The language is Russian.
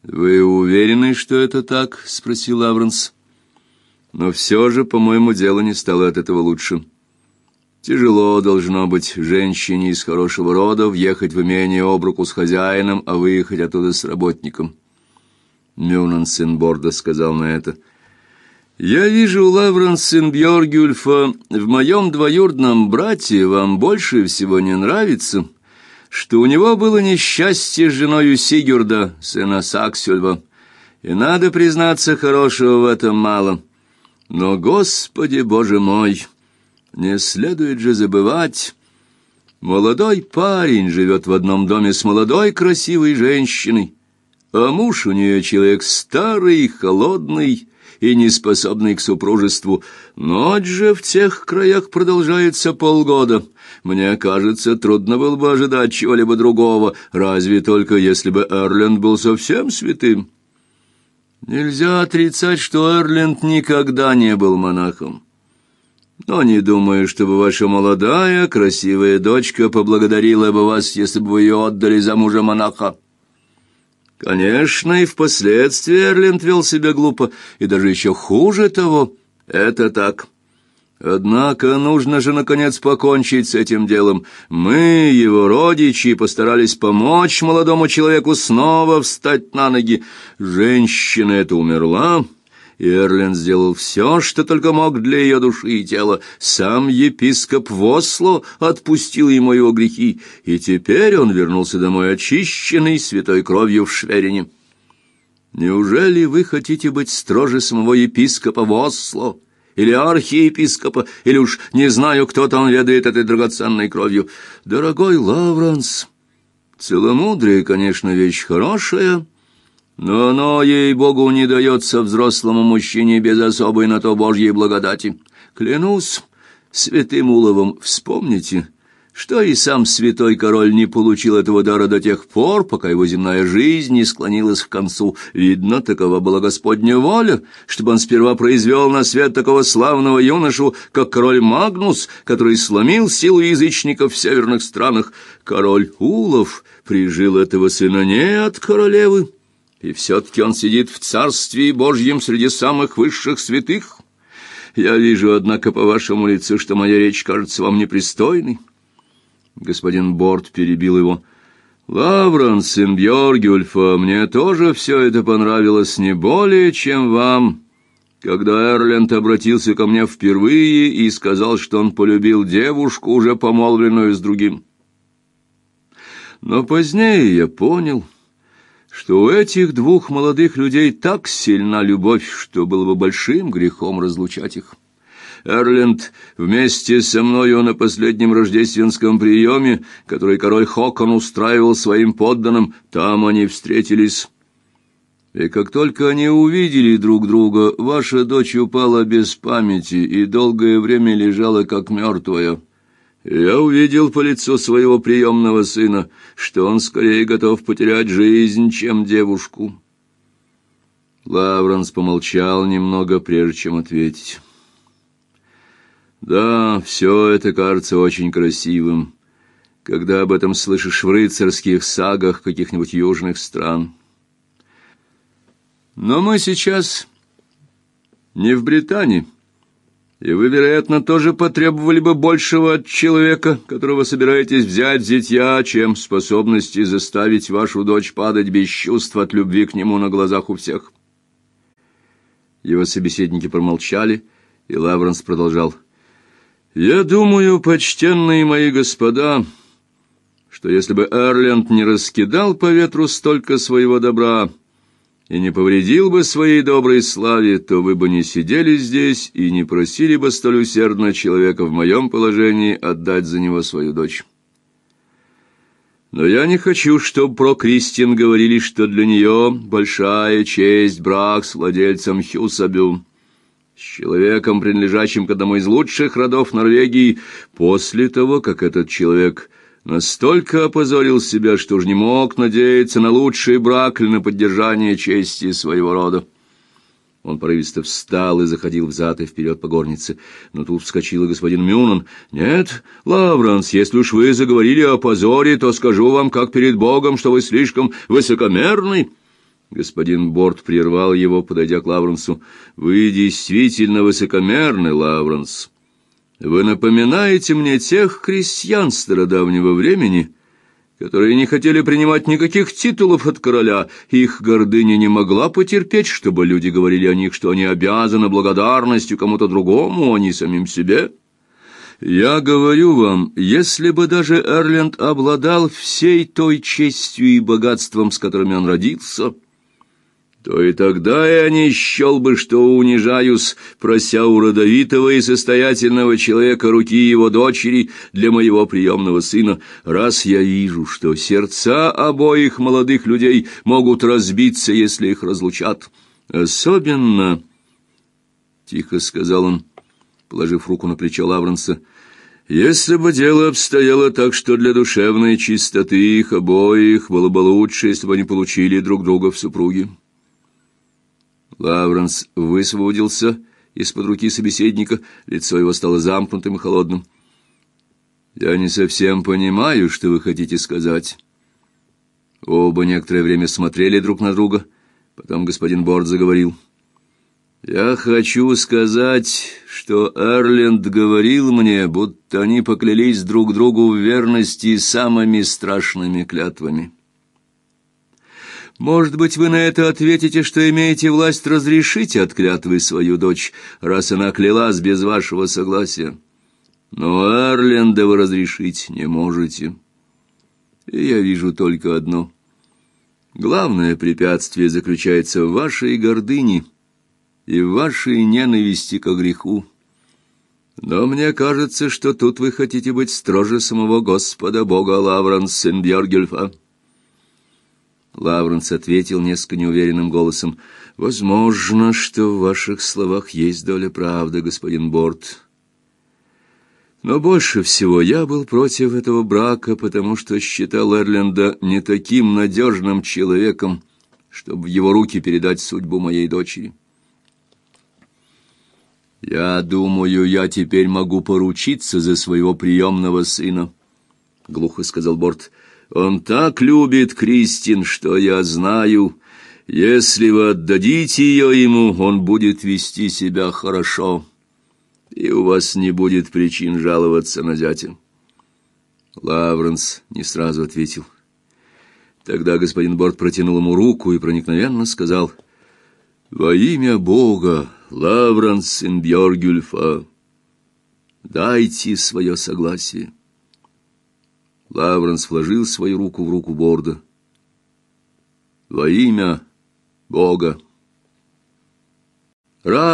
«Вы уверены, что это так?» — спросил Лавренс. «Но все же, по-моему, дело не стало от этого лучше. Тяжело должно быть женщине из хорошего рода въехать в имение об руку с хозяином, а выехать оттуда с работником». Мюнан, сын Борда, сказал на это: «Я вижу, Лавренс, сын Бьоргюльфа, в моем двоюродном брате вам больше всего не нравится, что у него было несчастье с женою Сигюрда, сына Саксюльва, и, надо признаться, хорошего в этом мало. Но, Господи Боже мой, не следует же забывать, молодой парень живет в одном доме с молодой красивой женщиной, а муж у нее человек старый, холодный и неспособный к супружеству. Ночь же в тех краях продолжается полгода. Мне кажется, трудно было бы ожидать чего-либо другого, разве только если бы Эрленд был совсем святым. Нельзя отрицать, что Эрленд никогда не был монахом. Но не думаю, чтобы ваша молодая, красивая дочка поблагодарила бы вас, если бы вы ее отдали за мужа монаха. Конечно, и впоследствии Эрленд вел себя глупо, и даже еще хуже того. Это так. Однако нужно же, наконец, покончить с этим делом. Мы, его родичи, постарались помочь молодому человеку снова встать на ноги. Женщина эта умерла, и Эрленд сделал все, что только мог для ее души и тела. Сам епископ в Осло отпустил ему его грехи, и теперь он вернулся домой очищенный святой кровью в Шверине. Неужели вы хотите быть строже самого епископа в Осло? Или архиепископа, или уж не знаю, кто там ведает этой драгоценной кровью? Дорогой Лавренс, целомудрие, конечно, вещь хорошая, но оно, ей-богу, не дается взрослому мужчине без особой на то Божьей благодати. Клянусь святым Уловом, вспомните, что и сам святой король не получил этого дара до тех пор, пока его земная жизнь не склонилась к концу. Видно, такова была Господня воля, чтобы он сперва произвел на свет такого славного юношу, как король Магнус, который сломил силу язычников в северных странах. Король Улов прижил этого сына не от королевы, и все-таки он сидит в царстве Божьем среди самых высших святых. Я вижу, однако, по вашему лицу, что моя речь кажется вам непристойной». Господин Борд перебил его. «Лавренс, сын Бьоргюльфа, мне тоже все это понравилось не более, чем вам, когда Эрленд обратился ко мне впервые и сказал, что он полюбил девушку, уже помолвленную с другим. Но позднее я понял, что у этих двух молодых людей так сильна любовь, что было бы большим грехом разлучать их. Эрленд вместе со мною на последнем рождественском приеме, который король Хокон устраивал своим подданным, там они встретились. И как только они увидели друг друга, ваша дочь упала без памяти и долгое время лежала как мертвая. Я увидел по лицу своего приемного сына, что он скорее готов потерять жизнь, чем девушку». Лавренс помолчал немного, прежде чем ответить. «Да, все это кажется очень красивым, когда об этом слышишь в рыцарских сагах каких-нибудь южных стран. Но мы сейчас не в Британии, и вы, вероятно, тоже потребовали бы большего от человека, которого собираетесь взять в зятья, чем способности заставить вашу дочь падать без чувств от любви к нему на глазах у всех». Его собеседники промолчали, и Лавренс продолжал. «Я думаю, почтенные мои господа, что если бы Эрленд не раскидал по ветру столько своего добра и не повредил бы своей доброй славе, то вы бы не сидели здесь и не просили бы столь усердно человека в моем положении отдать за него свою дочь. Но я не хочу, чтобы про Кристин говорили, что для нее большая честь брак с владельцем Хьюсабю, с человеком, принадлежащим к одному из лучших родов Норвегии, после того, как этот человек настолько опозорил себя, что уж не мог надеяться на лучший брак или на поддержание чести своего рода». Он порывисто встал и заходил взад и вперед по горнице. Но тут вскочил и господин Мюнан. «Нет, Лавренс, если уж вы заговорили о позоре, то скажу вам, как перед Богом, что вы слишком высокомерны». Господин Борт прервал его, подойдя к Лавренсу. «Вы действительно высокомерны, Лавренс. Вы напоминаете мне тех крестьян стародавнего времени, которые не хотели принимать никаких титулов от короля. Их гордыня не могла потерпеть, чтобы люди говорили о них, что они обязаны благодарностью кому-то другому, а не самим себе. Я говорю вам, если бы даже Эрленд обладал всей той честью и богатством, с которыми он родился, то и тогда я не счел бы, что унижаюсь, прося у родовитого и состоятельного человека руки его дочери для моего приемного сына, раз я вижу, что сердца обоих молодых людей могут разбиться, если их разлучат. Особенно, — тихо сказал он, положив руку на плечо Лавренса, — если бы дело обстояло так, что для душевной чистоты их обоих было бы лучше, если бы они получили друг друга в супруги. Лавренс высвободился из-под руки собеседника, лицо его стало замкнутым и холодным. «Я не совсем понимаю, что вы хотите сказать». Оба некоторое время смотрели друг на друга, потом господин Борт заговорил. «Я хочу сказать, что Эрленд говорил мне, будто они поклялись друг другу в верности самыми страшными клятвами. Может быть, вы на это ответите, что имеете власть разрешить от клятвы свою дочь, раз она клялась без вашего согласия. Но Эрленда вы разрешить не можете. И я вижу только одно. Главное препятствие заключается в вашей гордыне и в вашей ненависти ко греху. Но мне кажется, что тут вы хотите быть строже самого Господа Бога Лавренс Сен-Бьоргюльфа». Лавренс ответил несколько неуверенным голосом: «Возможно, что в ваших словах есть доля правды, господин Борт. Но больше всего я был против этого брака, потому что считал Эрленда не таким надежным человеком, чтобы в его руки передать судьбу моей дочери. Я думаю, я теперь могу поручиться за своего приемного сына», — глухо сказал Борт. «Он так любит Кристин, что я знаю, если вы отдадите ее ему, он будет вести себя хорошо, и у вас не будет причин жаловаться на зятя». Лавренс не сразу ответил. Тогда господин Борт протянул ему руку и проникновенно сказал: «Во имя Бога, Лавренс Сен-Бьоргюльфа, дайте свое согласие». Лавренс вложил свою руку в руку Борда. «Во имя Бога».